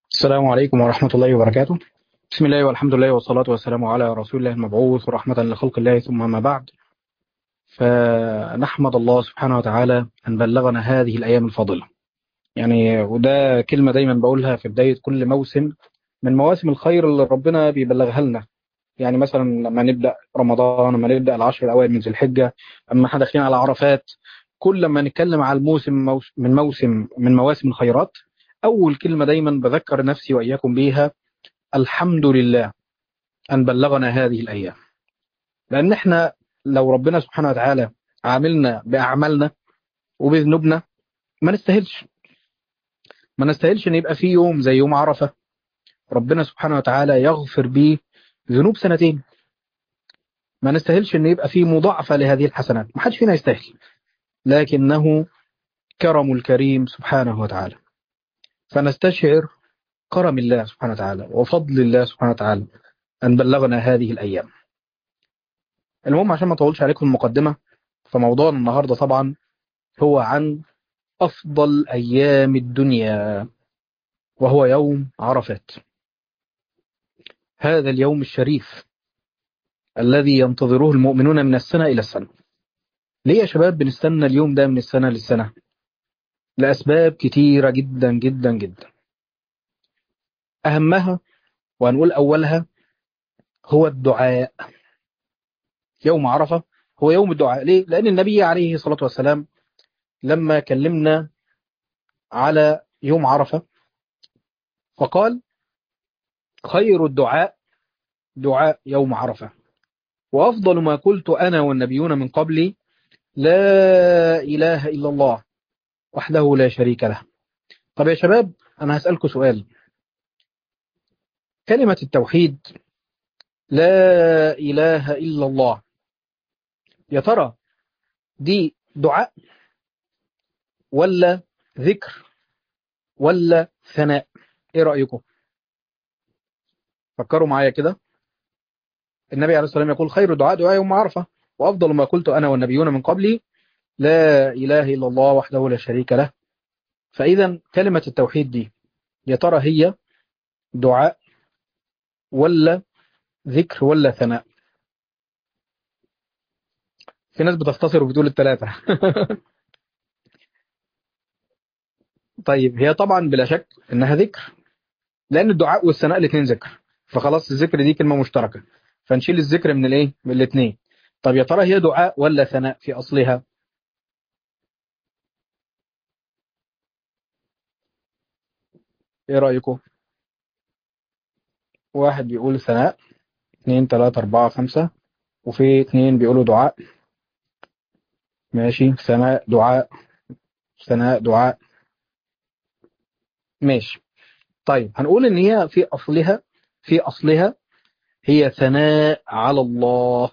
السلام عليكم ورحمة الله وبركاته. بسم الله والحمد لله والصلاة والسلام على رسول الله المبعوث رحمة لخلق الله، ثم ما بعد. فنحمد الله سبحانه وتعالى أن بلغنا هذه الأيام الفاضلة. يعني وده كلمة دايما بقولها في بداية كل موسم من مواسم الخير اللي ربنا بيبلغها لنا. يعني مثلا لما نبدأ رمضان، لما نبدأ العشر الأوائل من ذي الحجة، أما احنا داخلين على عرفات، كل ما نتكلم على الموسم من مواسم الخيرات، أول كلمة دايما بذكر نفسي وإياكم بيها: الحمد لله أن بلغنا هذه الأيام. لأن احنا لو ربنا سبحانه وتعالى عاملنا بأعمالنا وبذنوبنا، ما نستاهلش ما نستاهلش ان يبقى في يوم زي يوم عرفة ربنا سبحانه وتعالى يغفر بيه ذنوب سنتين. ما نستاهلش ان يبقى في مضاعفة لهذه الحسنات، ما حدش فينا يستاهل، لكنه كرم الكريم سبحانه وتعالى. فنستشعر كرم الله سبحانه وتعالى وفضل الله سبحانه وتعالى أن بلغنا هذه الأيام. المهم عشان ما أطولش عليكم المقدمة، فموضوعنا النهاردة طبعا هو عن أفضل أيام الدنيا، وهو يوم عرفات، هذا اليوم الشريف الذي ينتظره المؤمنون من السنة إلى السنة. ليه يا شباب بنستنى اليوم ده من السنة للسنة؟ لأسباب كتيرة جدا جدا جدا. أهمها وهنقول أولها هو الدعاء. يوم عرفة هو يوم الدعاء. ليه؟ لأن النبي عليه الصلاة والسلام لما كلمنا على يوم عرفة فقال: خير الدعاء دعاء يوم عرفة، وأفضل ما قلت أنا والنبيون من قبلي لا إله إلا الله وحده لا شريك له. طب يا شباب، أنا هسألكم سؤال: كلمة التوحيد لا إله إلا الله، يا ترى دي دعاء ولا ذكر ولا ثناء؟ إيه رأيكم؟ فكروا معايا كده. النبي عليه الصلاة والسلام يقول: خير دعاء دعاء يوم عرفة، وأفضل ما قلت أنا والنبيون من قبلي لا إله إلا الله وحده لا شريك له. فإذا كلمة التوحيد دي يا ترى هي دعاء ولا ذكر ولا ثناء؟ في ناس بتختصر وبتقول الثلاثة. طيب هي طبعا بلا شك إنها ذكر، لأن الدعاء والثناء الاثنين ذكر، فخلاص الذكر دي كلمة مشتركة، فنشيل الذكر من الايه، من الاثنين. طب يا ترى هي دعاء ولا ثناء في أصلها؟ ايه رأيكم؟ واحد بيقول ثناء، اثنين ثلاثة أربعة خمسة، وفي اثنين بيقولوا دعاء. ماشي، ثناء دعاء، ثناء دعاء. ماشي. طيب هنقول ان هي في أصلها هي ثناء على الله،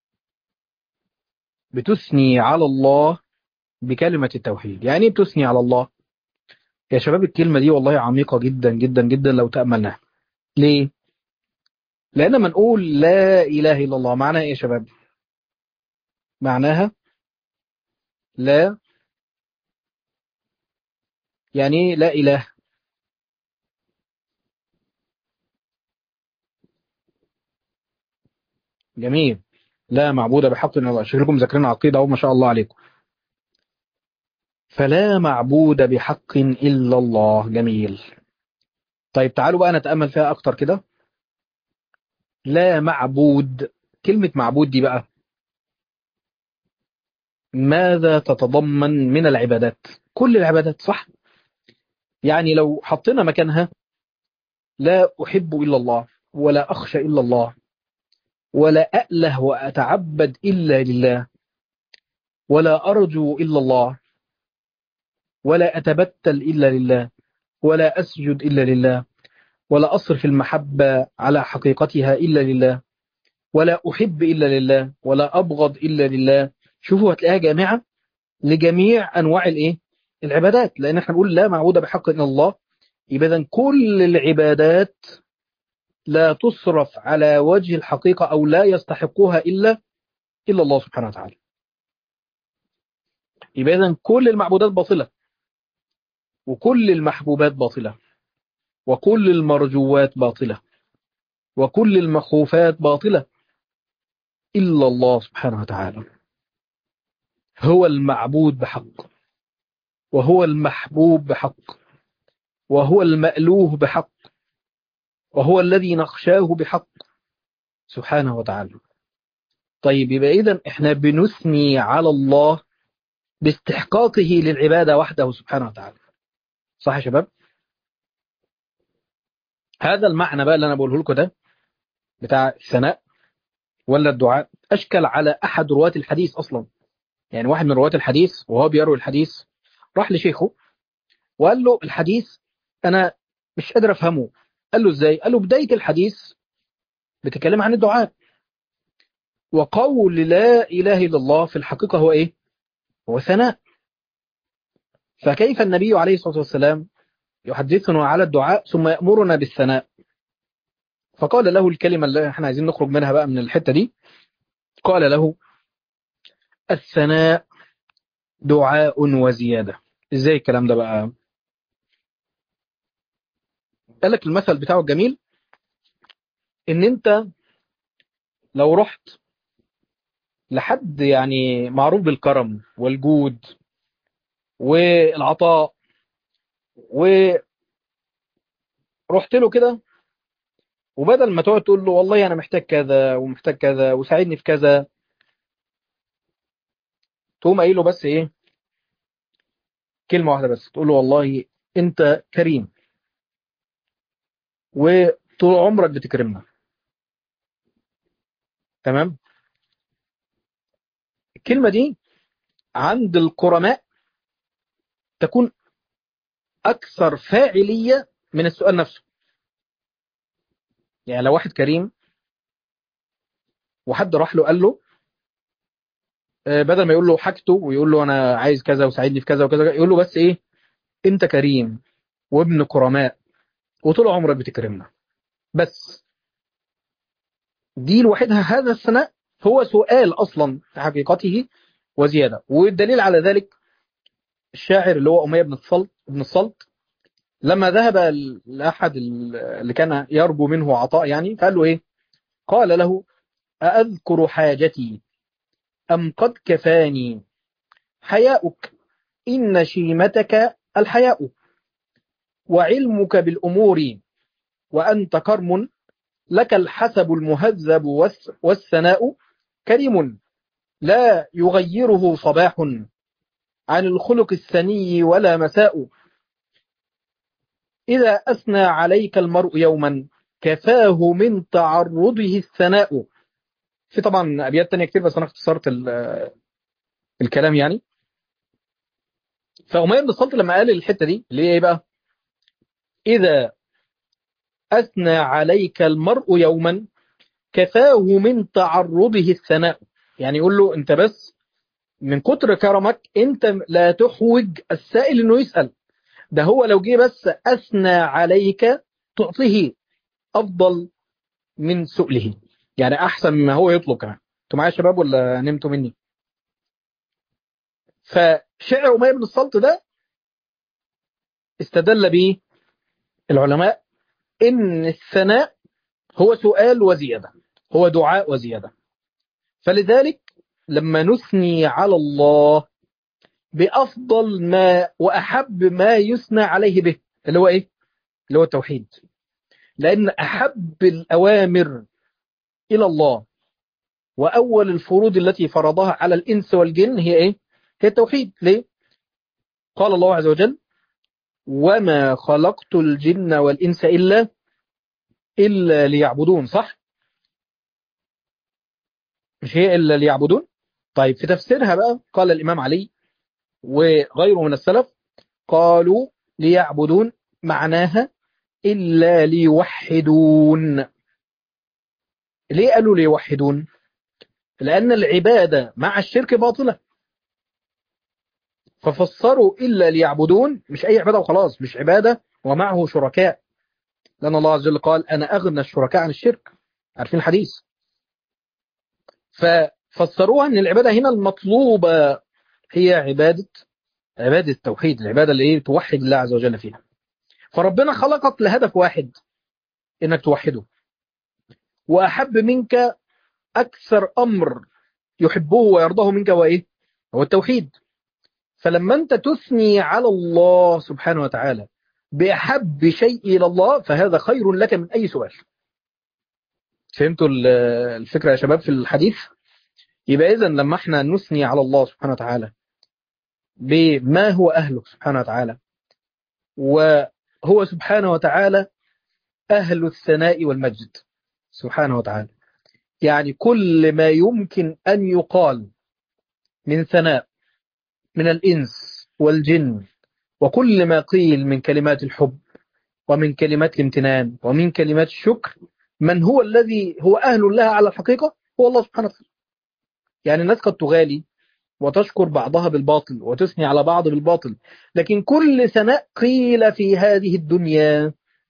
بتثني على الله بكلمة التوحيد. يعني ايه بتثني على الله؟ يا شباب الكلمة دي والله عميقة جدا جدا جدا لو تأملناها. ليه؟ لأن لما نقول لا إله إلا الله معناها إيه يا شباب؟ معناها لا، يعني إيه لا إله؟ جميل. لا معبود بحق إلا الله. شكلكم مذاكرين عقيدة أهو، ما شاء الله عليكم. فلا معبود بحق إلا الله. جميل. طيب تعالوا بقى نتأمل فيها أكتر كده. لا معبود، كلمة معبود دي بقى ماذا تتضمن من العبادات؟ كل العبادات، صح؟ يعني لو حطينا مكانها لا أحب إلا الله، ولا أخشى إلا الله، ولا أأله وأتعبد إلا لله، ولا أرجو إلا الله، ولا أتبتل إلا لله، ولا أسجد إلا لله، ولا أصرف المحبة على حقيقتها إلا لله، ولا أحب إلا لله، ولا أبغض إلا لله. شوفوا هتلاقيها جامعة لجميع أنواع الإيه؟ العبادات. لأن احنا بنقول لا معبود بحق إلا الله، يبقى إذن كل العبادات لا تصرف على وجه الحقيقة أو لا يستحقها إلا الله سبحانه وتعالى. يبقى إذن كل المعبودات باطلة وكل المحبوبات باطلة. وكل المرجوات باطلة، وكل المخوفات باطلة، إلا الله سبحانه وتعالى هو المعبود بحق، وهو المحبوب بحق، وهو المألوه بحق، وهو الذي نخشاه بحق سبحانه وتعالى. طيب يبقى إذن إحنا بنثني على الله باستحقاقه للعبادة وحده سبحانه وتعالى، صح يا شباب؟ هذا المعنى بقى اللي أنا بقوله لكم ده بتاع الثناء ولا الدعاء أشكل على أحد رواة الحديث أصلا. يعني واحد من رواة الحديث وهو بيروي الحديث راح لشيخه وقال له الحديث أنا مش قادر أفهمه. قال له إزاي؟ قال له بداية الحديث بتتكلم عن الدعاء، وقول لا إله إلا الله في الحقيقة هو إيه؟ هو ثناء. فكيف النبي عليه الصلاة والسلام يحدثنا على الدعاء ثم يأمرنا بالثناء؟ فقال له الكلمة اللي احنا عايزين نخرج منها بقى من الحتة دي، قال له الثناء دعاء وزيادة. ازاي الكلام ده بقى؟ قال لك المثل بتاعه الجميل ان انت لو رحت لحد يعني معروف بالكرم والجود والعطاء ورحت له كده، وبدل ما تقعد تقول له والله انا محتاج كذا ومحتاج كذا وساعدني في كذا، تقوم قايل له بس ايه؟ كلمة واحدة بس، تقول له والله انت كريم وطول عمرك بتكرمنا. تمام؟ الكلمة دي عند الكرماء تكون أكثر فاعلية من السؤال نفسه. يعني لو واحد كريم وحد راح له قال له بدل ما يقول له حاجته ويقول له أنا عايز كذا وساعدني في كذا وكذا، يقول له بس إيه؟ أنت كريم وابن كرماء وطول عمرك بتكرمنا. بس دي لوحدها هذا الثناء هو سؤال أصلا في حقيقته وزيادة. والدليل على ذلك الشاعر اللي هو أمية بن الصلت لما ذهب لأحد اللي كان يرجو منه عطاء يعني، قال له إيه؟ قال له أأذكر حاجتي أم قد كفاني حياؤك إن شيمتك الحياء، وعلمك بالأمور وأنت كرم، لك الحسب المهذب والثناء كريم، لا يغيره صباح عن الخلق الثني ولا مساء، إذا أثنى عليك المرء يوما كفاه من تعرضه الثناء. في طبعا أبيات تانية كتير بس أنا اختصرت الكلام يعني. فأمية بن الصلت لما قال الحتة دي اللي هي إيه بقى؟ إذا أثنى عليك المرء يوما كفاه من تعرضه الثناء، يعني يقول له أنت بس من كتر كرمك أنت لا تحوج السائل إنه يسأل، ده هو لو جه بس أثنى عليك تعطيه أفضل من سؤله، يعني أحسن مما هو يطلب كمان. أنتوا معايا يا شباب ولا نمتوا مني؟ فشعر أمية بن الصلت ده استدل به العلماء إن الثناء هو سؤال وزيادة، هو دعاء وزيادة. فلذلك لما نثني على الله بأفضل ما وأحب ما يثنى عليه به اللي هو إيه؟ اللي هو التوحيد. لأن أحب الأوامر إلى الله وأول الفروض التي فرضها على الإنس والجن هي إيه؟ هي التوحيد. ليه؟ قال الله عز وجل وما خلقت الجن والإنس إلا ليعبدون، صح؟ مش هي إلا ليعبدون؟ طيب في تفسيرها بقى قال الإمام علي وغيره من السلف قالوا ليعبدون معناها إلا ليوحدون. ليه قالوا ليوحدون؟ لأن العبادة مع الشرك باطلة، ففسروا إلا ليعبدون مش أي عبادة وخلاص، مش عبادة ومعه شركاء، لأن الله عز وجل قال أنا أغنى الشركاء عن الشرك، عارفين الحديث. ففسروها أن العبادة هنا المطلوبة هي عبادة التوحيد، العبادة اللي توحد الله عز وجل فيها. فربنا خلقك لهدف واحد، إنك توحده. وأحب منك أكثر أمر يحبه ويرضاه منك وإيه؟ هو التوحيد. فلما أنت تثني على الله سبحانه وتعالى بأحب شيء إلى الله، فهذا خير لك من أي سؤال. فهمتوا الفكرة يا شباب في الحديث؟ يبقى إذن لما احنا نثني على الله سبحانه وتعالى بما هو أهله سبحانه وتعالى، وهو سبحانه وتعالى أهل الثناء والمجد سبحانه وتعالى، يعني كل ما يمكن أن يقال من ثناء من الإنس والجن، وكل ما قيل من كلمات الحب ومن كلمات الامتنان ومن كلمات الشكر، من هو الذي هو أهل لها على الحقيقة؟ هو الله سبحانه وتعالى. يعني الناس قد تغالي وتشكر بعضها بالباطل وتثني على بعض بالباطل، لكن كل ثناء قيل في هذه الدنيا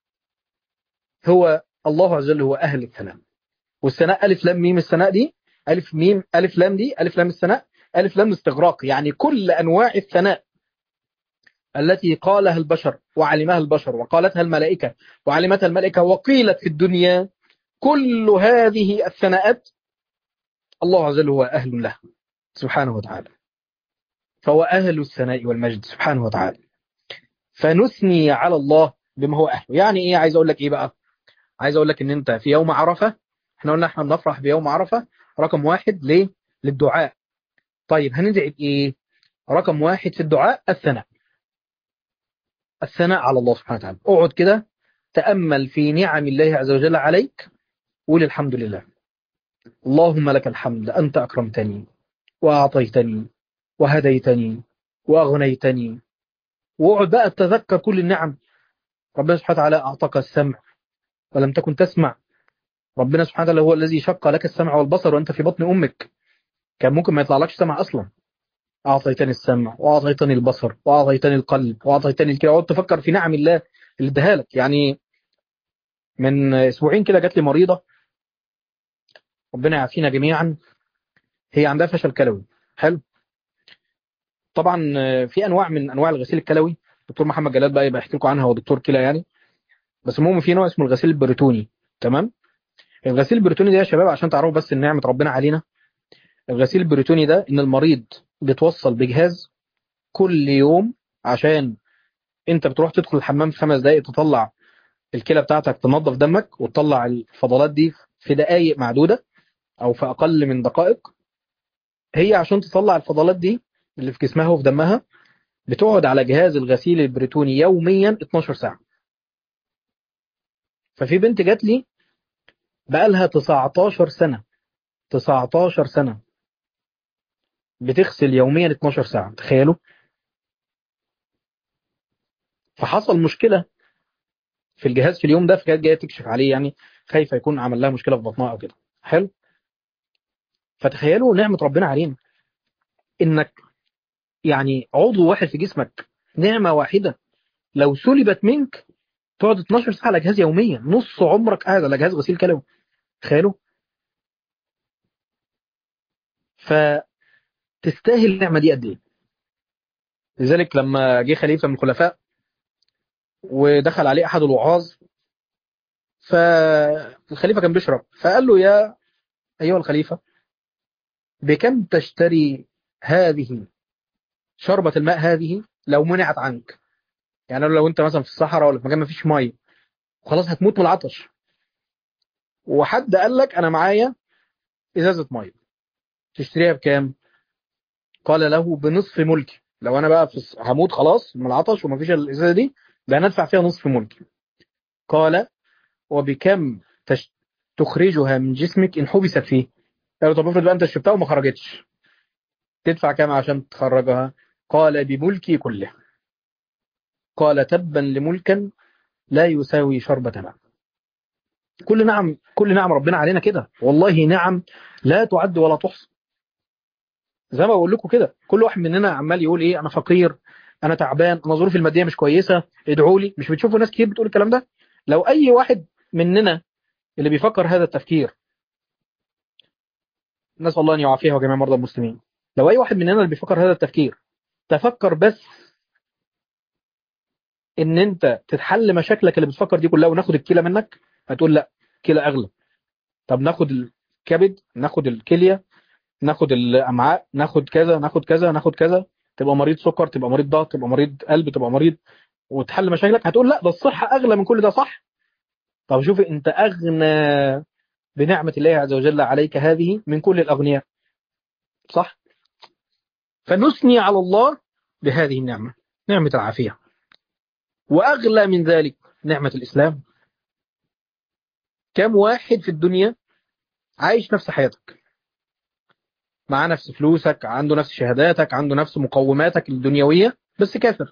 هو الله عز وجل هو أهل الثناء. والثناء ألف لام ميم، الثناء دي ألف ميم ألف لام، دي ألف لام الثناء، ألف لام الاستغراق، يعني كل أنواع الثناء التي قالها البشر وعلمها البشر وقالتها الملائكة وعلمتها الملائكة وقيلت في الدنيا، كل هذه الثناءات الله عز وجل هو أهل له سبحانه وتعالى، فهو أهل الثناء والمجد سبحانه وتعالى. فنثني على الله بما هو أهله. يعني إيه؟ عايز أقول لك إيه بقى؟ عايز أقول لك إن أنت في يوم عرفة، إحنا قلنا إحنا بنفرح بيوم عرفة رقم واحد ليه؟ للدعاء. طيب هندعي بإيه؟ رقم واحد في الدعاء الثناء، الثناء على الله سبحانه وتعالى. اقعد كده تأمل في نعم الله عز وجل عليك، قول الحمد لله، اللهم لك الحمد، أنت أكرمتني وأعطيتني وهديتني وأغنيتني. واقعد بقى تذكر كل النعم. ربنا سبحانه وتعالى أعطاك السمع ولم تكن تسمع. ربنا سبحانه وتعالى هو الذي شق لك السمع والبصر وأنت في بطن أمك، كان ممكن ما يطلعلكش سمع أصلا. أعطيتني السمع وأعطيتني البصر وأعطيتني القلب وأعطيتني الكلى. اقعد تفكر في نعم الله اللي اداها لك. يعني من أسبوعين كده جات لي مريضة، ربنا يعافينا جميعا، هي عندها فشل كلوي. حلو. طبعا في انواع من انواع الغسيل الكلوي، دكتور محمد جلال بقى يبقى يحكي لكم عنها، هو دكتور كلى يعني. بس المهم في نوع اسمه الغسيل البريتوني. تمام. الغسيل البريتوني ده يا شباب عشان تعرفوا بس ان نعمه ربنا علينا، الغسيل البريتوني ده ان المريض بيتوصل بجهاز كل يوم، عشان انت بتروح تدخل الحمام في 5 دقائق تطلع الكلى بتاعتك، تنظف دمك وتطلع الفضلات دي في دقائق معدوده او في اقل من دقائق. هي عشان تطلع الفضلات دي اللي في جسمها وفي دمها بتقعد على جهاز الغسيل البريتوني يوميا 12 ساعة. ففي بنت جات لي بقالها 19 سنة، 19 سنة بتغسل يوميا 12 ساعة، تخيلوا. فحصل مشكلة في الجهاز في اليوم ده، فكانت جاية تكشف عليه، يعني خايفة يكون عمل لها مشكلة في بطنها أو كده. حلو. فتخيلوا نعمة ربنا علينا، إنك يعني عضو واحد في جسمك، نعمة واحدة لو سلبت منك تقعد 12 ساعة على جهاز يوميا، نص عمرك قاعد على جهاز غسيل كلوي. تخيلوا. فتستاهل النعمة دي قد إيه؟ لذلك لما جه خليفة من الخلفاء ودخل عليه أحد الوعاظ، فالخليفة كان بيشرب، فقال له: يا أيها الخليفة، بكم تشتري هذه شربة الماء هذه لو منعت عنك؟ يعني لو أنت مثلا في الصحراء ولا في مكان ما فيش مية وخلاص هتموت من العطش، وحد قال لك أنا معايا إزازة مية، تشتريها بكام؟ قال له: بنصف ملكي. لو أنا بقى هموت خلاص من العطش ومفيش الإزازة دي، ده ندفع فيها نصف ملكي. قال: وبكم تخرجها من جسمك إن حبست فيه؟ قال له: طب افرض بقى أنت شربتها وما خرجتش، تدفع كام عشان تخرجها؟ قال: بملكي كله. قال: تبا لملكا لا يساوي شربة ماء. كل نعم ربنا علينا كده، والله نعم لا تعد ولا تحصى. زي ما بقول لكم كده، كل واحد مننا عمال يقول ايه: انا فقير، انا تعبان، انا ظروفي الماديه مش كويسه، ادعوا لي. مش بتشوفوا ناس كتير بتقول الكلام ده؟ لو اي واحد مننا اللي بيفكر هذا التفكير، نسال الله ان يعافيها وجميع مرضى المسلمين، لو اي واحد مننا اللي بيفكر هذا التفكير تفكر بس ان انت تتحل مشاكلك اللي بتفكر دي كلها وناخد الكلى منك، هتقول لا، كلى اغلى. طب ناخد الكبد، ناخد الكليه، ناخد الامعاء، ناخد كذا ناخد كذا ناخد كذا، تبقى مريض سكر، تبقى مريض ضغط، تبقى مريض قلب، تبقى مريض، وتحل مشاكلك. هتقول لا، ده الصحه اغلى من كل ده، صح؟ طب شوف انت اغنى بنعمه الله عز وجل عليك هذه من كل الاغنياء، صح؟ فنثني على الله بهذه النعمه، نعمه العافيه. واغلى من ذلك نعمه الاسلام. كم واحد في الدنيا عايش نفس حياتك، معاه نفس فلوسك، عنده نفس شهاداتك، عنده نفس مقوماتك الدنيويه، بس كافر.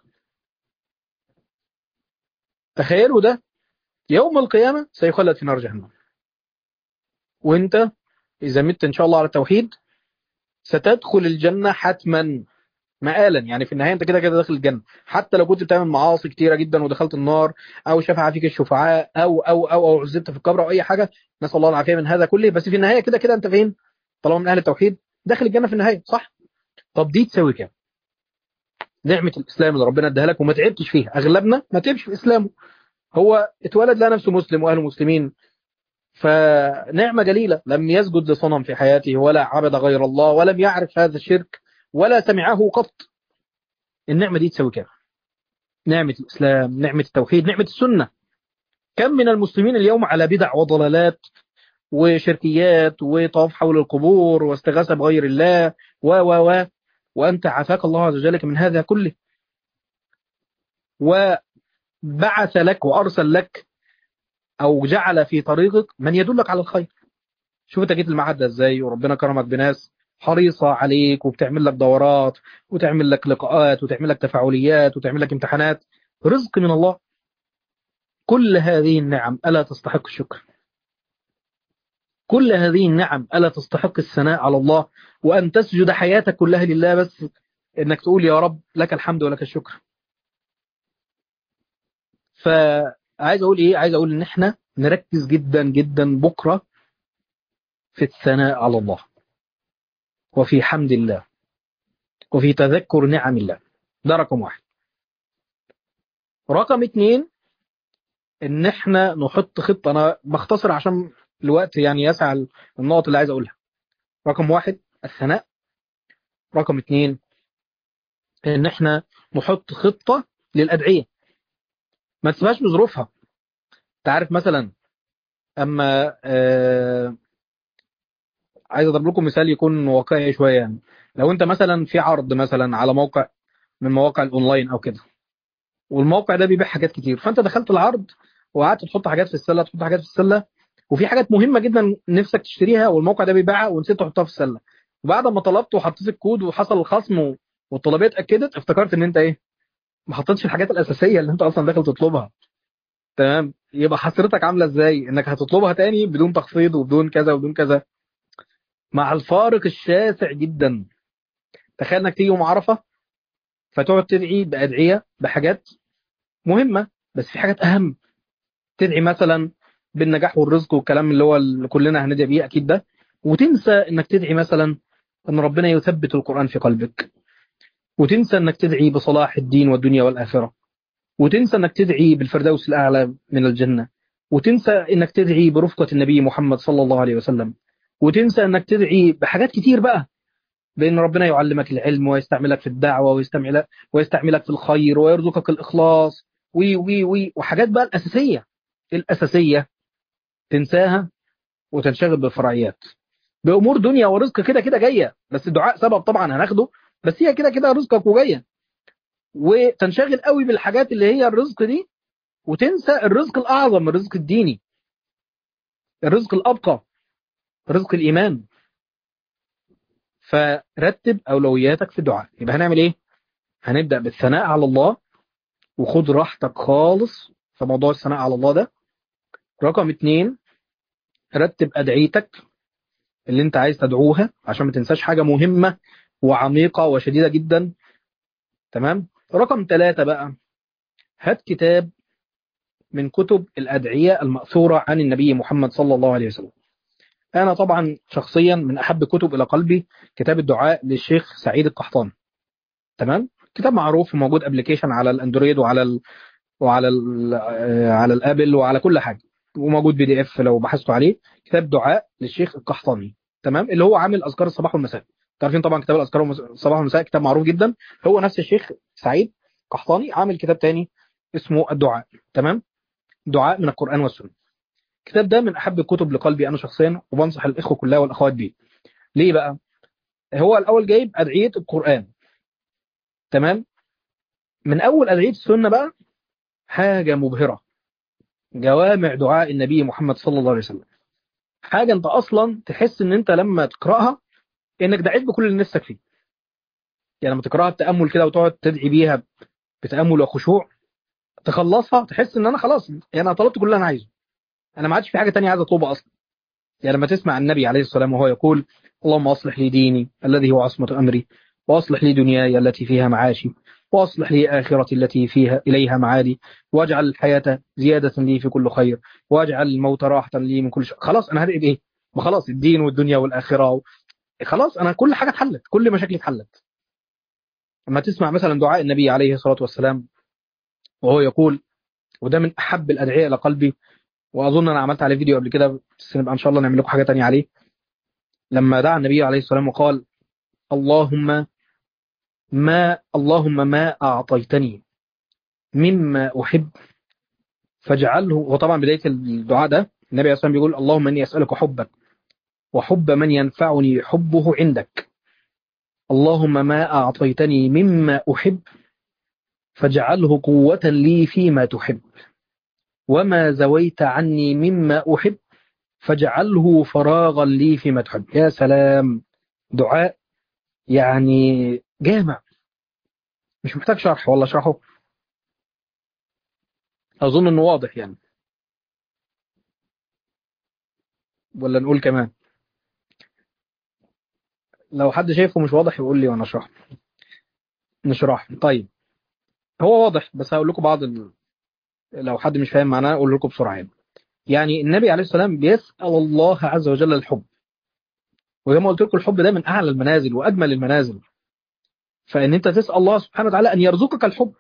تخيلوا ده، يوم القيامة سيخلد في نار جهنم. وانت إذا مت إن شاء الله على التوحيد ستدخل الجنة حتما مآلا. يعني في النهاية انت كده كده داخل الجنة، حتى لو كنت بتعمل معاصي كتيرة جدا ودخلت النار، أو شفع فيك الشفعاء، أو عذبت في القبر، أو أي حاجة، نسأل الله العافية من هذا كله. بس في النهاية كده كده انت فين؟ طالما من أهل التوحيد داخل الجنة في النهاية، صح؟ طب دي تساوي كام؟ نعمة الإسلام اللي ربنا اداها لك وما تعبتش فيها. أغلبنا ما تعبش في إسلامه، هو اتولد لقى نفسه مسلم وأهله مسلمين، فنعمة جليلة. لم يسجد لصنم في حياته، ولا عبد غير الله، ولم يعرف هذا الشرك، ولا سمعه قط. النعمة دي تسوي كام؟ نعمة الإسلام، نعمة التوحيد، نعمة السنة. كم من المسلمين اليوم على بدع وضلالات وشركيات وطواف حول القبور واستغاثة بغير الله و وأنت عافاك الله عز وجل من هذا كله، وبعث لك وأرسل لك أو جعل في طريقك من يدلك على الخير. شوف انت جيت المعهد ده ازاي، وربنا كرمك بناس حريصة عليك، وبتعمل لك دورات، وتعمل لك لقاءات، وتعمل لك تفاعليات، وتعمل لك امتحانات، رزق من الله. كل هذه النعم ألا تستحق الشكر؟ كل هذه النعم ألا تستحق الثناء على الله، وأن تسجد حياتك كلها لله، بس إنك تقول يا رب لك الحمد ولك الشكر. فعايز أقول إيه؟ عايز أقول إن إحنا نركز جدا جدا بكرة في الثناء على الله، وفي حمد الله، وفي تذكر نعم الله. ده رقم واحد. رقم اتنين، ان احنا نحط خطة. انا بختصر عشان الوقت يعني يسعى النقط اللي عايز اقولها. رقم واحد الثناء. رقم اتنين ان احنا نحط خطة للأدعية، ما تسيبهاش بظروفها. انت عارف مثلا، اما عايز اضرب لكم مثال يكون واقعي شوية. يعني لو انت مثلا في عرض مثلا على موقع من مواقع الاونلاين او كده، والموقع ده بيبيع حاجات كتير، فانت دخلت العرض وقعدت تحط حاجات في السله، تحط حاجات في السله، وفي حاجات مهمه جدا نفسك تشتريها والموقع ده بيبيعها ونسيت تحطها في السله. وبعد ما طلبت وحطيت الكود وحصل الخصم والطلبيه اتاكدت، افتكرت ان انت ايه، ما حطيتش الحاجات الاساسيه اللي انت اصلا داخل تطلبها. تمام؟ يبقى حسرتك عامله ازاي انك هتطلبها تاني بدون تخفيض وبدون كذا وبدون كذا، مع الفارق الشاسع جدا. تخيل انك تيجي يوم عرفه فتقعد تدعي بادعيه بحاجات مهمه، بس في حاجات اهم. تدعي مثلا بالنجاح والرزق والكلام اللي كلنا هندعي بيه اكيد ده، وتنسى انك تدعي مثلا ان ربنا يثبت القرآن في قلبك، وتنسى انك تدعي بصلاح الدين والدنيا والآخرة، وتنسى انك تدعي بالفردوس الأعلى من الجنة، وتنسى انك تدعي برفقة النبي محمد صلى الله عليه وسلم، وتنسى انك تدعي بحاجات كتير بقى، بان ربنا يعلمك العلم ويستعملك في الدعوة ويستعملك في الخير ويرزقك الإخلاص وي وحاجات بقى الأساسية تنساها وتنشغل بالفرعيات، بأمور دنيا ورزق كده كده جاية، بس الدعاء سبب طبعا هناخده، بس هي كده كده رزقك وجاية. وتنشغل قوي بالحاجات اللي هي الرزق دي، وتنسى الرزق الأعظم، الرزق الديني، الرزق الأبقى، رزق الإيمان. فرتب أولوياتك في الدعاء. يبقى هنعمل إيه؟ هنبدأ بالثناء على الله، وخد راحتك خالص في موضوع الثناء على الله ده. رقم اتنين، رتب أدعيتك اللي انت عايز تدعوها عشان ما تنساش حاجة مهمة وعميقة وشديدة جدا. تمام؟ رقم ثلاثة بقى، هات كتاب من كتب الأدعية المأثورة عن النبي محمد صلى الله عليه وسلم. أنا طبعا شخصيا من أحب كتب إلى قلبي كتاب الدعاء للشيخ سعيد القحطاني. تمام؟ كتاب معروف وموجود ابلكيشن على الاندرويد وعلى على الابل وعلى كل حاجه، وموجود PDF لو بحثتوا عليه، كتاب دعاء للشيخ القحطاني، تمام، اللي هو عامل اذكار الصباح والمساء. عارفين طبعا كتاب الاذكار الصباح والمساء كتاب معروف جدا. هو نفس الشيخ سعيد قحطاني عامل كتاب تاني اسمه الدعاء، تمام، دعاء من القرآن والسنة. الكتاب ده من احب الكتب لقلبي انا شخصيا، وبنصح الاخوه كلها والاخوات بيه. ليه بقى؟ هو الاول جايب ادعيه القرآن، تمام، من اول ادعيه السنه بقى حاجه مبهره، جوامع دعاء النبي محمد صلى الله عليه وسلم، حاجه انت اصلا تحس ان انت لما تقراها انك دعيت بكل اللي نفسك فيه. يعني لما تقراها بتامل كده وتقعد تدعي بيها بتامل وخشوع، تخلصها تحس ان انا خلاص، يعني انا طلبت كل اللي انا عايزه، انا ما عادش في حاجه تانية عايز اطلبها اصلا. يعني لما تسمع النبي عليه الصلاه والسلام وهو يقول: اللهم اصلح لي ديني الذي هو عصمه امري، واصلح لي دنياي التي فيها معاشي، واصلح لي اخرتي التي فيها اليها معادي، واجعل الحياه زياده لي في كل خير، واجعل الموت راحه لي من كل شر. خلاص انا هدعي بايه؟ ما خلاص الدين والدنيا والاخره خلاص انا كل حاجه اتحلت، كل مشاكلي اتحلت. اما تسمع مثلا دعاء النبي عليه الصلاه والسلام وهو يقول، وده من احب الادعيه الى قلبي، واظن انا عملت عليه فيديو قبل كده، بس نبقى ان شاء الله نعمل لكم حاجه تانية عليه. لما دعا النبي عليه الصلاه والسلام وقال: اللهم ما اعطيتني مما احب فاجعله. وطبعا بدايه الدعاء ده النبي عليه الصلاه والسلام بيقول: اللهم اني اسالك حبك وحب من ينفعني حبه عندك، اللهم ما اعطيتني مما احب فاجعله قوه لي فيما تحب، وما زويت عني مما احب فاجعله فراغا لي فيما تحب. يا سلام، دعاء يعني جامع، مش محتاج شرح ولا اشرحه، اظن انه واضح يعني، ولا نقول كمان؟ لو حد شايفه مش واضح يقول لي وانا اشرح. نشرح طيب. هو واضح بس هقول لكم لو حد مش فاهم معناه اقول لكم بسرعه يعني. يعني النبي عليه الصلاه والسلام بيسال الله عز وجل الحب، وزي ما قلت لكم الحب ده من اعلى المنازل واجمل المنازل، فان انت تسال الله سبحانه وتعالى ان يرزقك الحب.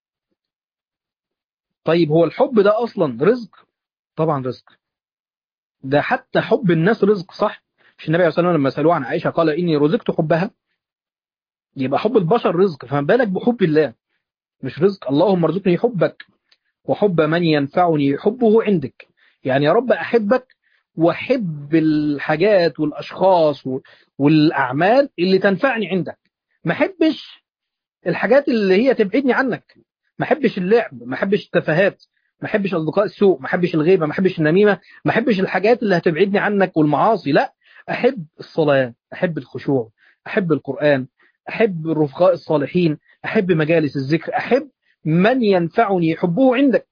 طيب هو الحب ده اصلا رزق؟ طبعا رزق، ده حتى حب الناس رزق، صح؟ مش النبي عليه الصلاه والسلام لما سالوه عن عائشه قال: اني رزقت حبها؟ يبقى حب البشر رزق، فما بالك بحب الله؟ مش رزق؟ اللهم ارزقني حبك وحب من ينفعني حبه عندك. يعني يا رب احبك واحب الحاجات والاشخاص والاعمال اللي تنفعني عندك، ما احبش الحاجات اللي هي تبعدني عنك، ما احبش اللعب، ما احبش التفاهات، ما احبش اصدقاء السوء، ما احبش الغيبه، ما احبش النميمه، ما احبش الحاجات اللي هتبعدني عنك والمعاصي، لا، احب الصلاه، احب الخشوع، احب القران، احب الرفقاء الصالحين، احب مجالس الذكر، احب من ينفعني حبه عندك.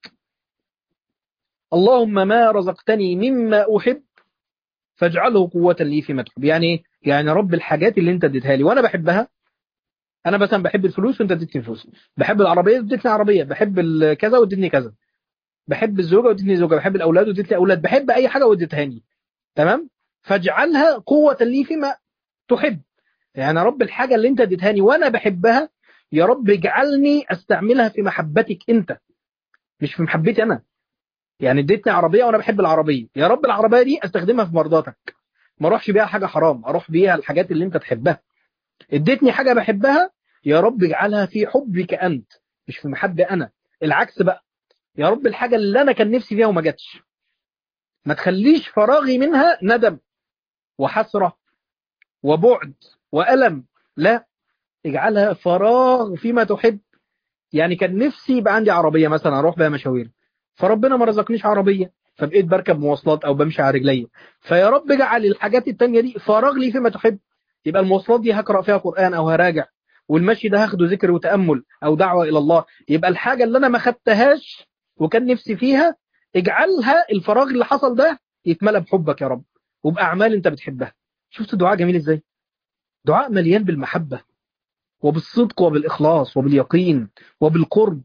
اللهم ما رزقتني مما احب فاجعله قوه لي فيما تحب. يعني ايه؟ يعني رب الحاجات اللي انت اديتها لي وانا بحبها، انا مثلا بحب الفلوس وانت اديتني فلوس، بحب العربيه واديتني عربيه، بحب كذا واديتني كذا، بحب الزوجه واديتني زوجه، بحب الاولاد واديتني اولاد، بحب اي حاجه واديتهاني، تمام، فاجعلها قوه لي فيما تحب. يعني يا رب الحاجه اللي انت اديتهاني وانا بحبها، يا رب اجعلني استعملها في محبتك انت، مش في محبتي انا. يعني اديتني عربيه وانا بحب العربيه، يا رب العربيه دي استخدمها في مرضاتك، ما اروحش بيها حاجه حرام، اروح بيها الحاجات اللي انت تحبها. اديتني حاجه بحبها، يا رب اجعلها في حبك انت، مش في محبه انا. العكس بقى، يا رب الحاجه اللي انا كان نفسي فيها وما جاتش، ما تخليش فراغي منها ندم وحسره وبعد والم، لا، اجعلها فراغ فيما تحب. يعني كان نفسي يبقى عندي عربيه مثلا اروح بيها مشاوير، فربنا ما رزقنيش عربيه، فبقيت بركب مواصلات او بمشي على رجلي، فيا رب اجعل الحاجات التانية دي فراغ لي فيما تحب. يبقى المواصلات دي هقرا فيها قران او هراجع، والمشي ده هاخده ذكر وتامل او دعوه الى الله. يبقى الحاجه اللي انا ما خدتهاش وكان نفسي فيها، اجعلها الفراغ اللي حصل ده يتملى بحبك يا رب وباعمال انت بتحبها. شفت الدعاء جميل ازاي؟ دعاء مليان بالمحبه وبالصدق وبالاخلاص وباليقين وبالقرب.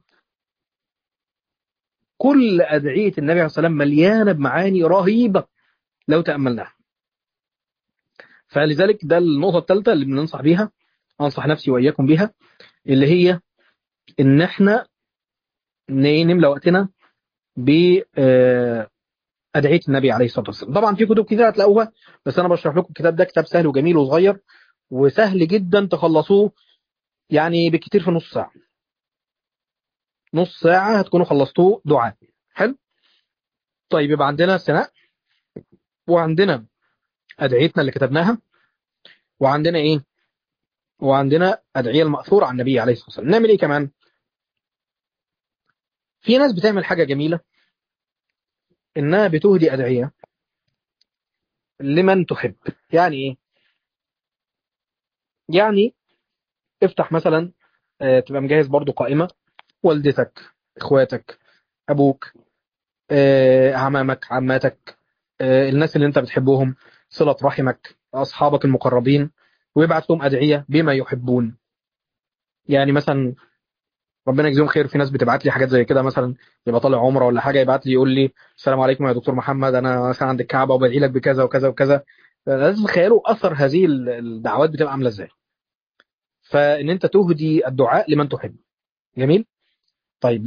كل أدعية النبي عليه الصلاة والسلام مليانة بمعاني رهيبة لو تأملناها. فلذلك ده النقطة الثالثة اللي بننصح بيها، أنصح نفسي وإياكم بها، اللي هي إن إحنا نملى وقتنا ب أدعية النبي عليه الصلاة والسلام. طبعا في كتب كتير هتلاقوها، بس أنا بشرح لكم الكتاب ده، كتاب سهل وجميل وصغير وسهل جدا تخلصوه، يعني بالكتير في نص ساعة. نص ساعة هتكونوا خلصتوه دعاء. حلو. طيب يبقى عندنا الثناء، وعندنا أدعيتنا اللي كتبناها، وعندنا إيه؟ وعندنا أدعية المأثورة عن النبي عليه الصلاة والسلام. نعمل إيه كمان؟ في ناس بتعمل حاجة جميلة، إنها بتهدي أدعية لمن تحب. يعني إيه؟ يعني افتح مثلا، تبقى مجهز برضو قائمة، والدتك، إخواتك، أبوك، أعمامك، عماتك، الناس اللي أنت بتحبهم، صلة رحمك، أصحابك المقربين، ويبعت لهم أدعية بما يحبون. يعني مثلا ربنا يجزيهم خير، في ناس بتبعت لي حاجات زي كده، مثلا يبقى طالع عمره ولا حاجه، يبعت لي يقول لي السلام عليكم يا دكتور محمد، انا مثلا عند الكعبه وبدعي لك بكذا وكذا وكذا. لازم تخيلوا اثر هذه الدعوات بتبقى عامله ازاي. فان انت تهدي الدعاء لمن تحب، جميل. طيب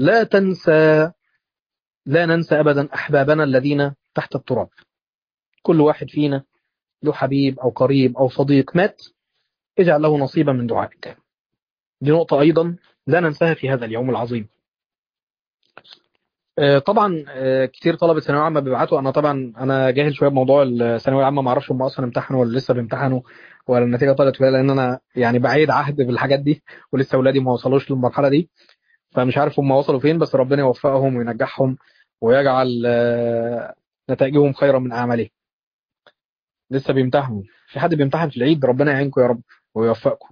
لا ننسى ابدا احبابنا الذين تحت التراب. كل واحد فينا له حبيب او قريب او صديق مات، اجعل له نصيبا من دعائك. دي نقطه ايضا لا ننساها في هذا اليوم العظيم. طبعا كتير طلبه ثانويه عامه بيبعتوا. انا طبعا انا جاهل شويه بموضوع الثانويه العامه، ما اعرفش هم اصلا امتحنوا ولا لسه بيمتحنوا ولا النتيجه طلعت ولا، لان انا يعني بعيد عهد بالحاجات دي، ولسه اولادي ما وصلوش للمرحله دي، فمش عارف هم وصلوا فين. بس ربنا يوفقهم وينجحهم ويجعل نتائجهم خيرا من اعمالهم. لسه بيمتحنوا، في حد بيمتحن في العيد، ربنا يعينكم يا رب ويوفقكم.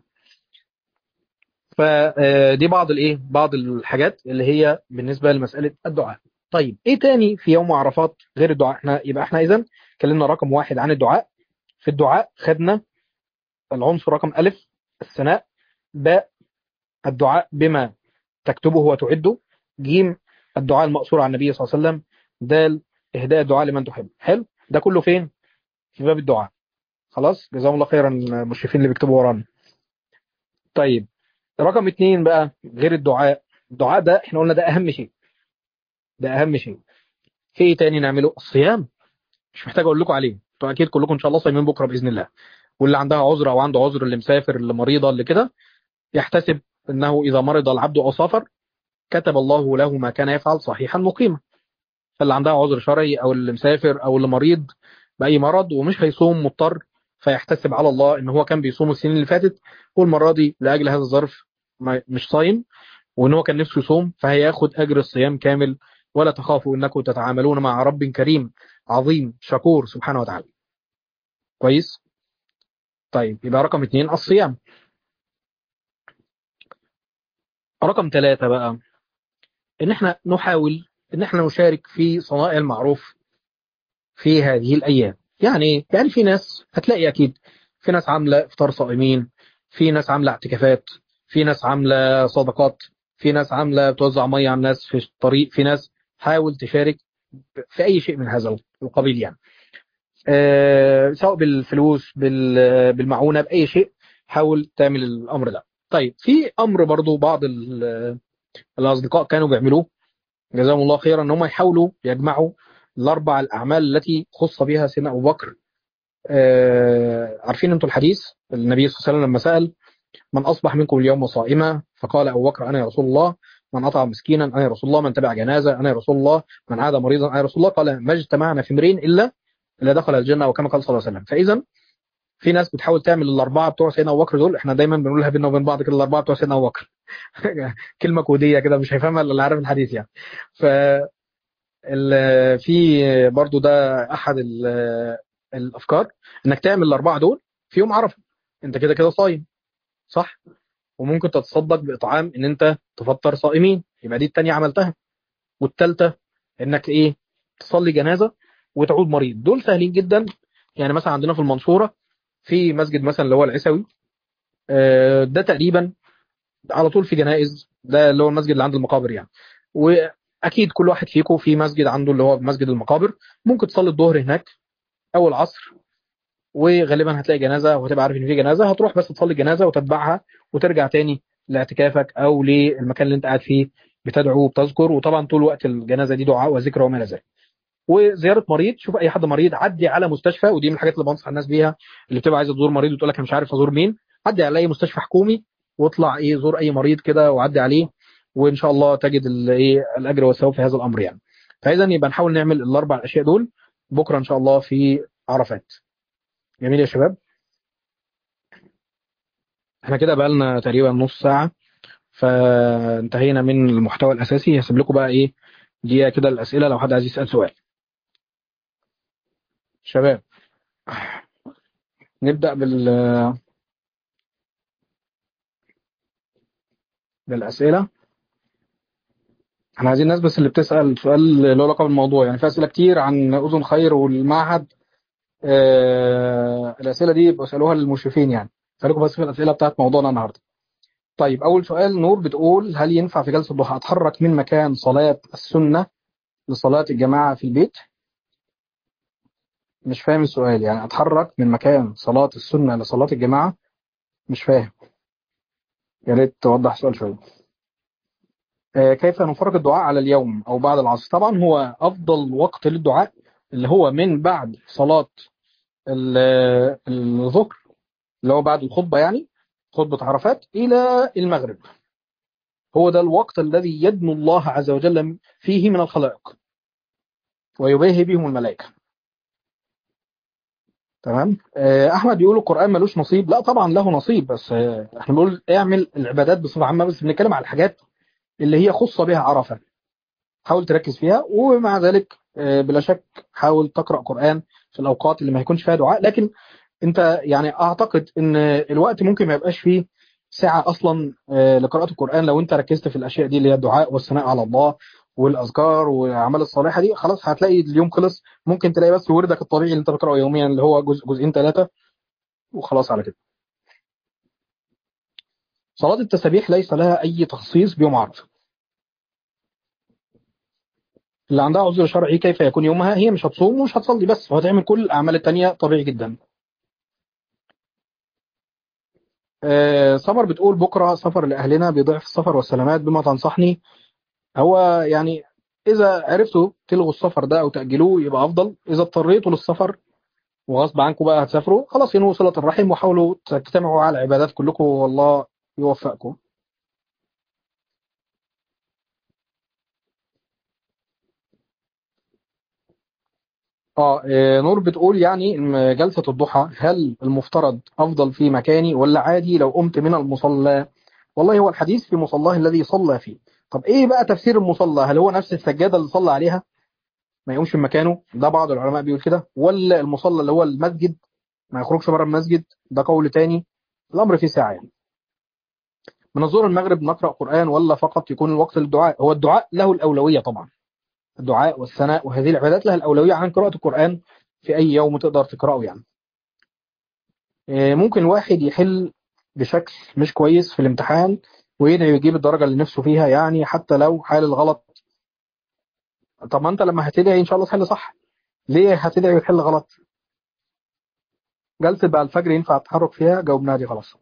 فدي بعض الحاجات اللي هي بالنسبه لمساله الدعاء. طيب ايه تاني في يوم عرفات غير الدعاء؟ يبقى احنا اذا اتكلمنا رقم واحد عن الدعاء. في الدعاء خدنا العنصر رقم ألف الثناء، باء الدعاء بما تكتبه وتعده، جيم الدعاء المأثور عن النبي صلى الله عليه وسلم، دال إهداء الدعاء لمن تحب. حلو، ده كله فين؟ في باب الدعاء. خلاص، جزاهم الله خيرا المشرفين اللي بيكتبوا ورانا. طيب رقم اتنين بقى غير الدعاء، الدعاء ده احنا قلنا ده أهم شيء، ده أهم شيء. في ايه تاني نعمله؟ الصيام. مش محتاج اقول لكم عليه، انتوا اكيد كلكم ان شاء الله صايمين بكره باذن الله. واللي عندها عذر او عنده عذر، اللي مسافر، اللي مريضه، اللي كده، يحتسب انه اذا مرض العبد او سافر كتب الله له ما كان يفعل صحيحا مقيما. فاللي عندها عذر شرعي او اللي مسافر او اللي مريض باي مرض ومش هيصوم مضطر، فيحتسب على الله ان هو كان بيصوم السنين اللي فاتت، والمره دي لاجل هذا الظرف مش صايم، وان هو كان نفسه يصوم، فهياخد اجر الصيام كامل. ولا تخافوا انكم تتعاملون مع رب كريم عظيم شكور سبحانه وتعالى. كويس. طيب يبقى رقم اتنين الصيام. رقم ثلاثة بقى ان احنا نحاول ان احنا نشارك في صنائع المعروف في هذه الايام. يعني ايه؟ يعني في ناس هتلاقي اكيد في ناس عامله افطار صائمين، في ناس عامله اعتكافات، في ناس عامله صدقات، في ناس عامله بتوزع ميه على الناس في الطريق، في ناس. حاول تشارك في اي شيء من هذا القبيل يعني. سواء بالفلوس، بالمعونه، باي شيء. حاول تعمل الامر ده. طيب في امر برضو بعض الاصدقاء كانوا بيعملوه جزاهم الله خيرا، ان هم يحاولوا يجمعوا الاربع الاعمال التي خص بها سيدنا ابو بكر. عارفين انتم الحديث، النبي صلى الله عليه وسلم لما سأل من اصبح منكم اليوم صائما، فقال ابو بكر انا يا رسول الله. من اطعم مسكينا انا يا رسول الله. من تبع جنازه انا يا رسول الله. من عاد مريضا انا يا رسول الله. قال ما اجتمعنا في امرئ الا دخل الجنه، وكما قال صلى الله عليه وسلم. فاذا في ناس بتحاول تعمل الاربعه بتوع سيدنا ابو بكر دول. احنا دايما بنقولها بينا وبين بعض كده، الاربعه بتوع سيدنا ابو بكر. كلمه كوديه كده مش هيفهمها الا اللي عارف الحديث يعني. ف في برضو ده احد الافكار، انك تعمل الاربعه دول في يوم عرفه. انت كده كده صايم، صح؟ وممكن تتصدق باطعام ان انت تفطر صائمين، يبقى دي التانية عملتها. والتالتة انك ايه؟ تصلي جنازه وتعود مريض. دول سهلين جدا. يعني مثلا عندنا في المنصوره في مسجد مثلا اللي هو العسوي، ده تقريبا على طول في جنائز، ده اللي هو المسجد اللي عند المقابر يعني. واكيد كل واحد فيكم في مسجد عنده اللي هو مسجد المقابر، ممكن تصلي الظهر هناك او العصر، وغالبا هتلاقي جنازه وهتبقى عارف ان في جنازه، هتروح بس تصلي الجنازه وتتبعها وترجع تاني لاعتكافك او للمكان اللي انت قاعد فيه بتدعو وبتذكر، وطبعا طول وقت الجنازه دي دعاء وذكر وما الى ذلك. وزياره مريض، شوف اي حد مريض عدي على مستشفى، ودي من الحاجات اللي بنصح الناس بيها، اللي بتبقى عايزه تزور مريض وتقول لك انا مش عارف ازور مين، عدي على اي مستشفى حكومي واطلع زور اي مريض كده وعدي عليه، وان شاء الله تجد الاجر والثواب في هذا الامر يعني. فاذا يبقى نحاول نعمل الاربع الاشياء دول بكره ان شاء الله في عرفات. جميل يا شباب. احنا كده بقى لنا تقريبا نص ساعه، فانتهينا من المحتوى الاساسي. هسيب لكم بقى دقيقه كده الاسئله لو حد عايز يسال سؤال. شباب، نبدا بالاسئله. احنا عايزين الناس بس اللي بتسال سؤال له علاقه بالموضوع، يعني في اسئله كتير عن اذن خير والمعهد. الاسئله دي يبقوا اسالوها للمشرفين يعني. خليكم بس في الاسئله بتاعت موضوعنا النهارده. طيب، اول سؤال، نور بتقول هل ينفع في جلسه الضحى اتحرك من مكان صلاه السنه لصلاه الجماعه في البيت؟ مش فاهم السؤال، يعني اتحرك من مكان صلاه السنه لصلاه الجماعه؟ مش فاهم، يا ريت توضح السؤال شويه. كيف نفرق الدعاء على اليوم او بعد العصر؟ طبعا هو افضل وقت للدعاء اللي هو من بعد صلاه الظهر، اللي هو بعد الخطبه يعني، خطبه عرفات، الى المغرب. هو ده الوقت الذي يدنو الله عز وجل فيه من الخلائق ويباهي بهم الملائكه. تمام. احمد بيقول القران ملوش نصيب. لا طبعا له نصيب، بس احنا بنقول اعمل العبادات بصفه عامه، بس بنتكلم على الحاجات اللي هي خص بها عرفه، حاول تركز فيها. ومع ذلك بلا شك حاول تقرا قران في الاوقات اللي ما يكونش فيها دعاء. لكن انت يعني اعتقد ان الوقت ممكن ما يبقاش فيه ساعه اصلا لقراءه القران. لو انت ركزت في الاشياء دي اللي هي الدعاء والثناء على الله والاذكار والاعمال الصالحه دي، خلاص هتلاقي اليوم خلص. ممكن تلاقي بس وردك الطبيعي اللي انت بتقراه يوميا اللي هو جزء جزئين ثلاثه، وخلاص على كده. صلاه التسابيح ليس لها اي تخصيص بيوم عرفه. اللي عندها عذر شرعي كيف يكون يومها؟ هي مش هتصوم ومش هتصلي بس، وهتعمل كل الاعمال التانيه طبيعي جدا. سمر بتقول بكره سفر لاهلنا بضعف السفر والسلامات، بما تنصحني؟ هو يعني اذا عرفتوا تلغوا السفر ده او تاجلوه يبقى افضل. اذا اضطريتوا للسفر وغصب عنكم بقى هتسافروا، خلاص ينووا صله الرحم وحاولوا تجتمعوا على العبادات كلكم، والله يوفقكم. نور بتقول يعني إن جلسه الضحى هل المفترض افضل في مكاني ولا عادي لو قمت من المصلى؟ والله هو الحديث في مصلاه الذي صلى فيه. طب ايه بقى تفسير المصلى؟ هل هو نفس السجاده اللي صلى عليها ما يقومش من مكانه؟ ده بعض العلماء بيقول كده. ولا المصلى اللي هو المسجد ما يخرجش بره المسجد؟ ده قول تاني. الامر فيه ساعه يعني. من الظهر المغرب نقرا قران ولا فقط يكون الوقت للدعاء؟ هو الدعاء له الاولويه طبعا. الدعاء والثناء وهذه العبادات لها الاولويه عن قراءه القران في اي يوم تقدر تقراه يعني. ممكن الواحد يحل بشكل مش كويس في الامتحان ويدعي يجيب الدرجه اللي نفسه فيها، يعني حتى لو حال الغلط. طب ما انت لما هتدعي ان شاء الله تحل صح، ليه هتدعي وتحل غلط؟ جلسه بقى الفجر ينفع التحرك فيها؟ جاوبنا دي خلاص.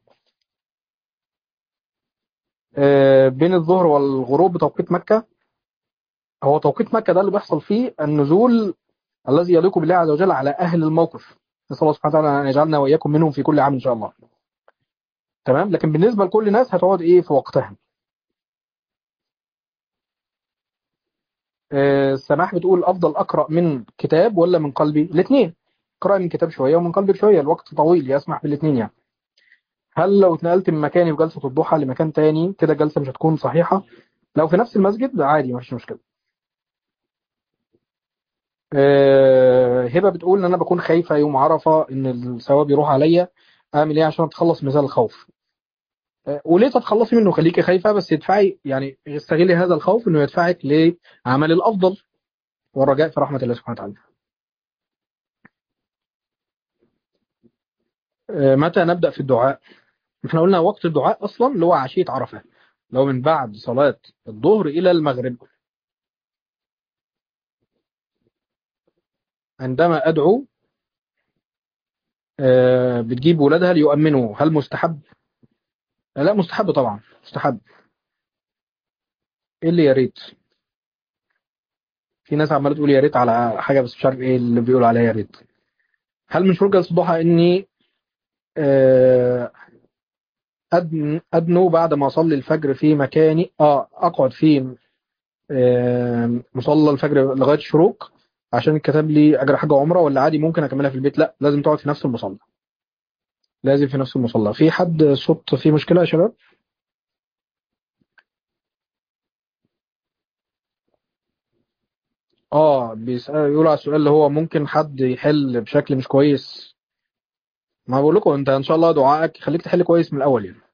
بين الظهر والغروب بتوقيت مكة. هو توقيت مكة ده اللي بيحصل فيه النزول الذي يليق بالله عز وجل على أهل الموقف. نسأل الله سبحانه وتعالى أن يجعلنا وإياكم منهم في كل عام إن شاء الله. تمام. لكن بالنسبة لكل الناس هتقعد في وقتها. سماح بتقول أفضل أقرأ من كتاب ولا من قلبي؟ الاثنين. اقرأ من كتاب شوية ومن قلبك شوية، الوقت طويل يسمح بالاثنين يعني. هل لو اتنقلت من مكاني في جلسة الضحى لمكان تاني كده الجلسة مش هتكون صحيحة؟ لو في نفس المسجد عادي مفيش مشكلة. هبه بتقول ان انا بكون خايفه يوم عرفه ان الثواب يروح عليا، اعمل ايه عشان اتخلص من هذا الخوف؟ وليه تتخلصي منه؟ خليكي خايفه بس يدفعي، يعني استغلي هذا الخوف انه يدفعك لعمل الافضل والرجاء في رحمه الله سبحانه وتعالى. متى نبدا في الدعاء؟ احنا قلنا وقت الدعاء اصلا اللي هو عشيه عرفه، اللي هو من بعد صلاه الظهر الى المغرب. عندما ادعو بتجيب ولادها ليؤمنوا، هل مستحب؟ لا مستحب طبعا، مستحب. ايه اللي يا ريت؟ في ناس عماله تقول يا ريت على حاجه، بس مش عارف ايه اللي بيقول عليها يا ريت. هل من شروط جلسه الضحى اني آه، ادنو بعد ما اصلي الفجر في مكاني، اقعد في مصلى الفجر لغايه الشروق عشان كتب لي اجر حاجه عمره، ولا عادي ممكن اكملها في البيت؟ لا، لازم تقعد في نفس المصلى. لازم في نفس المصلى. في حد صوت فيه مشكله يا شباب؟ بيسأل يقول على السؤال اللي هو ممكن حد يحل بشكل مش كويس. ما بقول لكم انت ان شاء الله دعائك خليك تحل كويس من الاول يعني.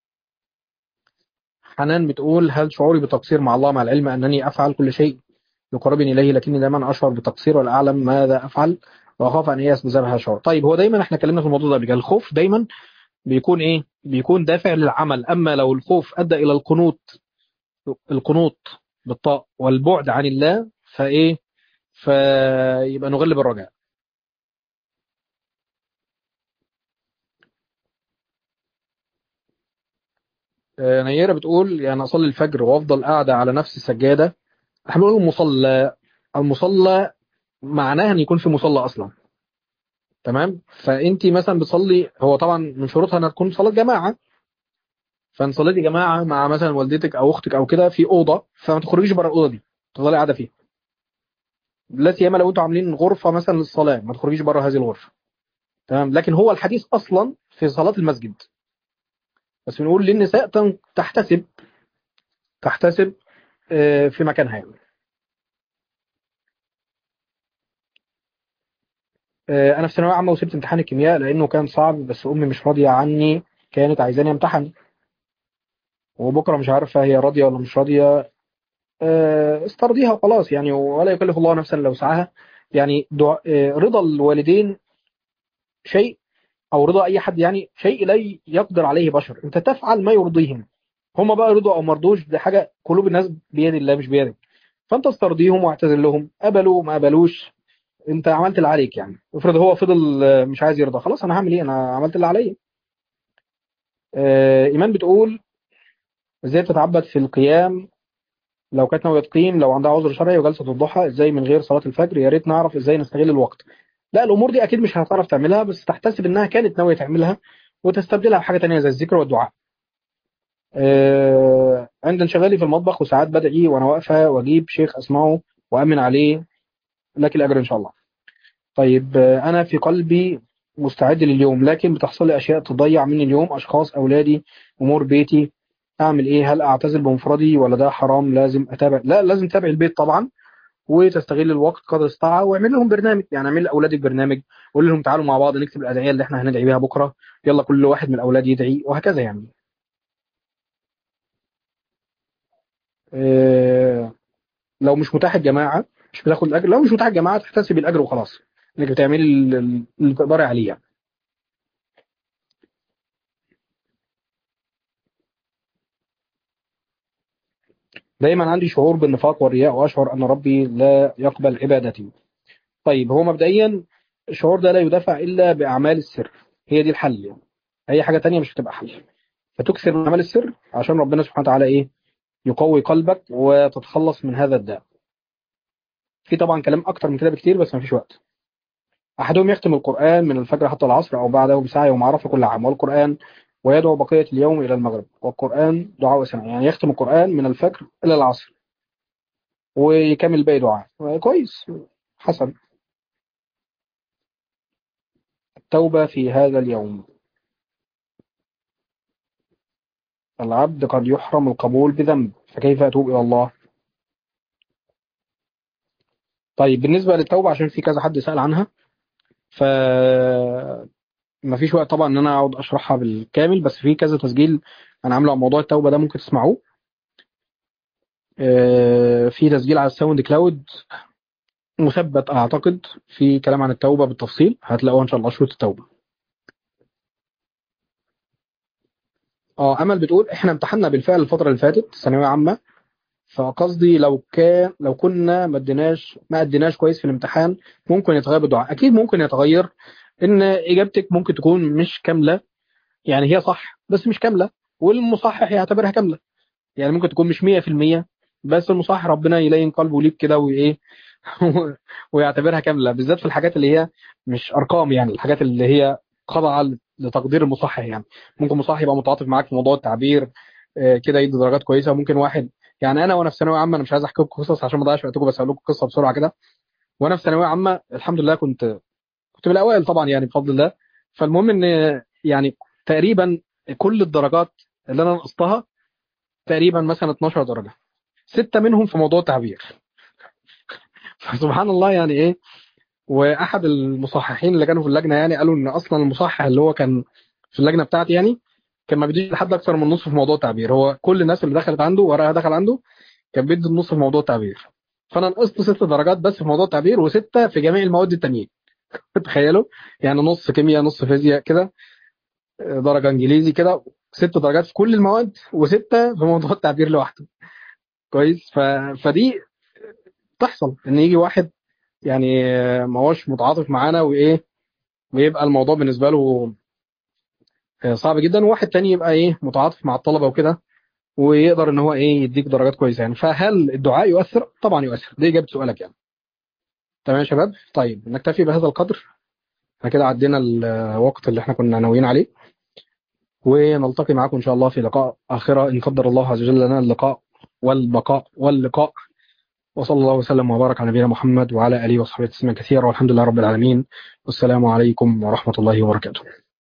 حنان بتقول هل شعوري بالتقصير مع الله مع العلم انني افعل كل شيء يقربني اليه، لكني دايما اشعر بالتقصير ولا اعلم ماذا افعل واخاف ان ييأس بسبب هذا الشعور. طيب، هو دايما احنا اتكلمنا في الموضوع ده قبل كده. الخوف دايما بيكون ايه؟ بيكون دافع للعمل. اما لو الخوف ادى الى القنوط بالطاء والبعد عن الله، فايه؟ فيبقى نغلب الرجاء. نيرة بتقول يعني اصلي الفجر وافضل قاعده على نفس السجاده. احنا بنقول المصلى. المصلى معناها ان يكون في مصلى اصلا. تمام. فانت مثلا بتصلي، هو طبعا من شروطها انها تكون صلاه جماعه. فان صليتي جماعه مع مثلا والدتك او اختك او كده في اوضه، فما تخرجيش بره الاوضه دي، تفضلي قاعده فيها. لا سيما لو انتوا عاملين غرفه مثلا للصلاه، ما تخرجيش بره هذه الغرفه. تمام. لكن هو الحديث اصلا في صلاه المسجد، بس بنقول للنساء تحتسب في مكانها يعني. انا في ثانويه عامه وسبت امتحان الكيمياء لانه كان صعب، بس امي مش راضيه عني، كانت عايزاني امتحن، وبكره مش عارفه هي راضيه ولا مش راضيه. استرضيها وخلاص يعني، ولا يكلف الله نفسا لو سعاها. يعني رضا الوالدين شيء، او رضا اي حد يعني شيء لا يقدر عليه بشر. انت تفعل ما يرضيهم. هم بقى رضوا او مرضوش، دي حاجه قلوب الناس بيد الله مش بيدك. فانت استرضيهم واعتذر لهم، قبلوا ما قبلوش انت عملت اللي عليك يعني. افرض هو فضل مش عايز يرضى، خلاص انا هعمل ايه؟ انا عملت اللي عليا. ايمان بتقول ازاي تتعبد في القيام لو كانت ناويه تقيم، لو عندها عذر شرعي وجلسه الضحى ازاي من غير صلاه الفجر؟ يا ريت نعرف ازاي نستغل الوقت. لا، الامور دي اكيد مش هتعرف تعملها، بس تحتسب انها كانت ناويه تعملها وتستبدلها بحاجه تانية زي الذكر والدعاء. عند انشغالي في المطبخ وساعات بدعي وانا واقفه واجيب شيخ اسمعه وامن عليه، لك الاجر ان شاء الله. طيب، انا في قلبي مستعد لليوم، لكن بتحصل لي اشياء تضيع مني اليوم، اشخاص، اولادي، امور بيتي. اعمل ايه؟ هل اعتزل بمفردي ولا ده حرام؟ لازم اتابع؟ لا، لازم تتابع البيت طبعا، وتستغل الوقت قدر الاستطاعه، واعمل لهم برنامج. يعني اعمل لاولادك برنامج، قول لهم تعالوا مع بعض نكتب الادعيه اللي احنا هندعي بيها بكره، يلا كل واحد من الاولاد يدعي، وهكذا يعني. إيه، لو مش متاح الجماعه مش بتاخد الاجر، لو مش متاح الجماعه تحتسب الاجر وخلاص، انك بتعملي اللي تقدري عليه يعني. دايما عندي شعور بالنفاق والرياء، واشعر ان ربي لا يقبل عبادتي. طيب، هو مبدئيا الشعور ده لا يدافع الا باعمال السر، هي دي الحل يعني. اي حاجه تانية مش هتبقى حل. فتكثر من اعمال السر عشان ربنا سبحانه وتعالى ايه؟ يقوي قلبك وتتخلص من هذا الداء. في طبعا كلام اكتر من كده بكتير بس مفيش وقت. احدهم يختم القران من الفجر حتى العصر او بعده بساعه يوم عرفه كل عام، والقران ويدعو بقيه اليوم الى المغرب، والقران دعاء سنه. يعني يختم القران من الفجر الى العصر ويكمل باقي دعاء. كويس. حسن. التوبه في هذا اليوم. العبد قد يحرم القبول بذنب، فكيف اتوب الى الله؟ طيب، بالنسبه للتوبه عشان في كذا حد سال عنها، ف ما فيش وقت طبعا ان انا اقعد اشرحها بالكامل، بس في كذا تسجيل انا عامله عن موضوع التوبه ده ممكن تسمعوه. في تسجيل على الساوند كلاود مثبت اعتقد، في كلام عن التوبه بالتفصيل هتلاقوها ان شاء الله، شروط التوبه. امل بتقول احنا امتحنا بالفعل الفتره اللي فاتت ثانويه عامه، فقصدي لو كنا ما اديناش كويس في الامتحان ممكن يتغير بالدعاء. اكيد ممكن يتغير، ان اجابتك ممكن تكون مش كامله، يعني هي صح بس مش كامله، والمصحح يعتبرها كامله. يعني ممكن تكون مش 100%، بس المصحح ربنا يلين قلبه ليك كده وايه ويعتبرها كامله، بالذات في الحاجات اللي هي مش ارقام، يعني الحاجات اللي هي خاضعه لتقدير المصحح. يعني ممكن مصحح يبقى متعاطف معاك في موضوع التعبير كده يدي درجات كويسه. ممكن واحد، يعني انا وانا في ثانويه عامه، انا مش عايز احكي لكم قصص عشان ما اضيعش وقتكم، بس اقول لكم قصه بسرعه كده. وانا في ثانويه عامه الحمد لله كنت من الاوائل طبعا يعني بفضل الله. فالمهم ان يعني تقريبا كل الدرجات اللي انا نقصتها تقريبا مثلا 12 درجه، 6 منهم في موضوع التعبير. فسبحان الله يعني ايه. واحد المصححين اللي كانوا في اللجنه يعني قالوا ان اصلا المصحح اللي هو كان في اللجنه بتاعتي يعني كان ما بيديش لحد اكثر من نص في موضوع التعبير. هو كل الناس اللي دخلت عنده ورقها دخل عنده كان بيدي النص في موضوع التعبير. فانا نقصت 6 درجات بس في موضوع التعبير وسته في جميع المواد التانيين. تخيلوا، يعني نص كيمياء نص فيزياء كده، درجه انجليزي كده، 6 درجات في كل المواد وسته في موضوع التعبير لوحده. كويس. فدي تحصل ان يجي واحد يعني ما هوش متعاطف معانا وايه، ويبقى الموضوع بالنسبه له صعب جدا، وواحد تاني يبقى ايه متعاطف مع الطلبه وكده ويقدر ان هو ايه يديك درجات كويسه يعني. فهل الدعاء يؤثر؟ طبعا يؤثر، دي اجابه سؤالك يعني. تمام يا شباب، طيب نكتفي بهذا القدر. احنا كده عدينا الوقت اللي احنا كنا ناويين عليه، ونلتقي معاكم ان شاء الله في لقاء اخره ان قدر الله عز وجل لنا اللقاء والبقاء واللقاء. وصلى الله وسلم وبارك على نبينا محمد وعلى اله وصحبه تسليما كثيرا، والحمد لله رب العالمين. والسلام عليكم ورحمه الله وبركاته.